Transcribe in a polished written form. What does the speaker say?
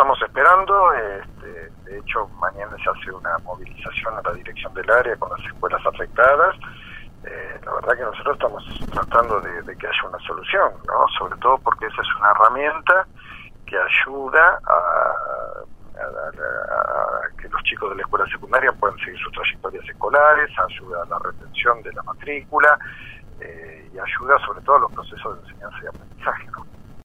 estamos esperando. De hecho, mañana se hace una movilización a la dirección del área con las escuelas afectadas. La verdad que nosotros estamos tratando de que haya una solución, ¿no? Sobre todo porque esa es una herramienta que ayuda a que los chicos de la escuela secundaria puedan seguir sus trayectorias escolares, ayuda a la retención de la matrícula y ayuda sobre todo a los procesos de enseñanza y aprendizaje, ¿no?